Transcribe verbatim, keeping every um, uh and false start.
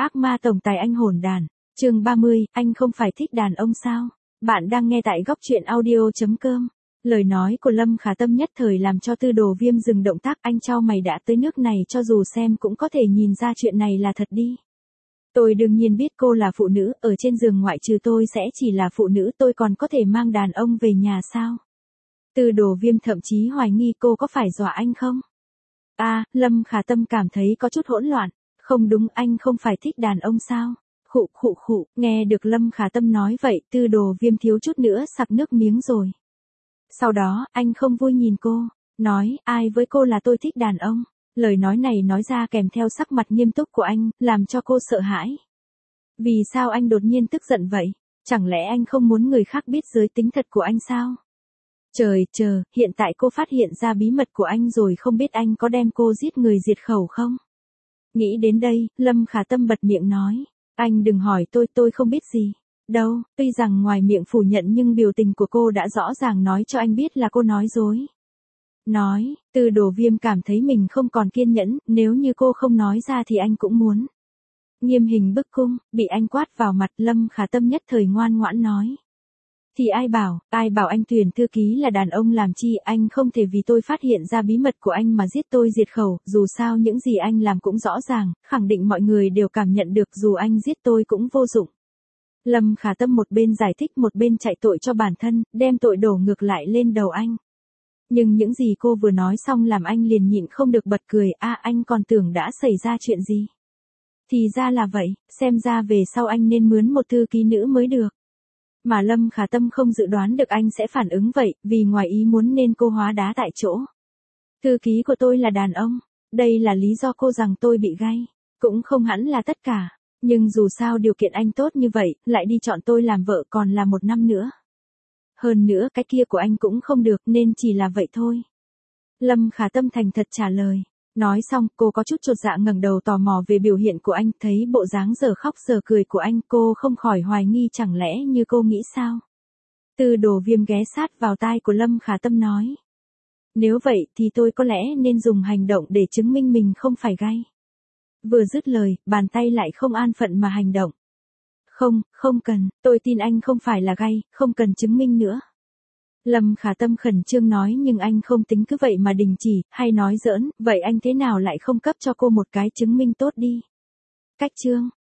Ác ma tổng tài anh hỗn đàn. Chương ba mươi, anh không phải thích đàn ông sao? Bạn đang nghe tại góc truyện audio chấm com. Lời nói của Lâm Khả Tâm nhất thời làm cho Tư Đồ Viêm dừng động tác, anh chau mày, đã tới nước này cho dù xem cũng có thể nhìn ra chuyện này là thật đi. Tôi đương nhiên biết cô là phụ nữ, ở trên giường ngoại trừ tôi sẽ chỉ là phụ nữ, tôi còn có thể mang đàn ông về nhà sao? Tư Đồ Viêm thậm chí hoài nghi cô có phải dọa anh không? À, Lâm Khả Tâm cảm thấy có chút hỗn loạn. Không đúng, anh không phải thích đàn ông sao? Khụ khụ khụ, nghe được Lâm Khả Tâm nói vậy, Tư Đồ Viêm thiếu chút nữa sặc nước miếng rồi. Sau đó, anh không vui nhìn cô, nói, ai với cô là tôi thích đàn ông. Lời nói này nói ra kèm theo sắc mặt nghiêm túc của anh, làm cho cô sợ hãi. Vì sao anh đột nhiên tức giận vậy? Chẳng lẽ anh không muốn người khác biết giới tính thật của anh sao? Trời, chờ, hiện tại cô phát hiện ra bí mật của anh rồi, không biết anh có đem cô giết người diệt khẩu không? Nghĩ đến đây, Lâm Khả Tâm bật miệng nói, anh đừng hỏi tôi, tôi không biết gì. Đâu, tuy rằng ngoài miệng phủ nhận nhưng biểu tình của cô đã rõ ràng nói cho anh biết là cô nói dối. Nói, Tư Đồ Viêm cảm thấy mình không còn kiên nhẫn, nếu như cô không nói ra thì anh cũng muốn. Nghiêm hình bức cung, bị anh quát vào mặt, Lâm Khả Tâm nhất thời ngoan ngoãn nói. Thì ai bảo, ai bảo anh tuyển thư ký là đàn ông làm chi, anh không thể vì tôi phát hiện ra bí mật của anh mà giết tôi diệt khẩu, dù sao những gì anh làm cũng rõ ràng, khẳng định mọi người đều cảm nhận được, dù anh giết tôi cũng vô dụng. Lâm Khả Tâm một bên giải thích một bên chạy tội cho bản thân, đem tội đổ ngược lại lên đầu anh. Nhưng những gì cô vừa nói xong làm anh liền nhịn không được bật cười, a à, anh còn tưởng đã xảy ra chuyện gì. Thì ra là vậy, xem ra về sau anh nên mướn một thư ký nữ mới được. Mà Lâm Khả Tâm không dự đoán được anh sẽ phản ứng vậy, vì ngoài ý muốn nên cô hóa đá tại chỗ. Thư ký của tôi là đàn ông, đây là lý do cô rằng tôi bị gay, cũng không hẳn là tất cả, nhưng dù sao điều kiện anh tốt như vậy, lại đi chọn tôi làm vợ còn là một năm nữa. Hơn nữa cái kia của anh cũng không được nên chỉ là vậy thôi. Lâm Khả Tâm thành thật trả lời. Nói xong, cô có chút chột dạ ngẩng đầu tò mò về biểu hiện của anh, thấy bộ dáng giờ khóc giờ cười của anh, cô không khỏi hoài nghi chẳng lẽ như cô nghĩ sao. Tư Đồ Viêm ghé sát vào tai của Lâm Khả Tâm nói. Nếu vậy thì tôi có lẽ nên dùng hành động để chứng minh mình không phải gay. Vừa dứt lời, bàn tay lại không an phận mà hành động. Không, không cần, tôi tin anh không phải là gay, không cần chứng minh nữa. Lâm Khả Tâm khẩn trương nói, nhưng anh không tính cứ vậy mà đình chỉ, hay nói giỡn, vậy anh thế nào lại không cấp cho cô một cái chứng minh tốt đi. Cách chương,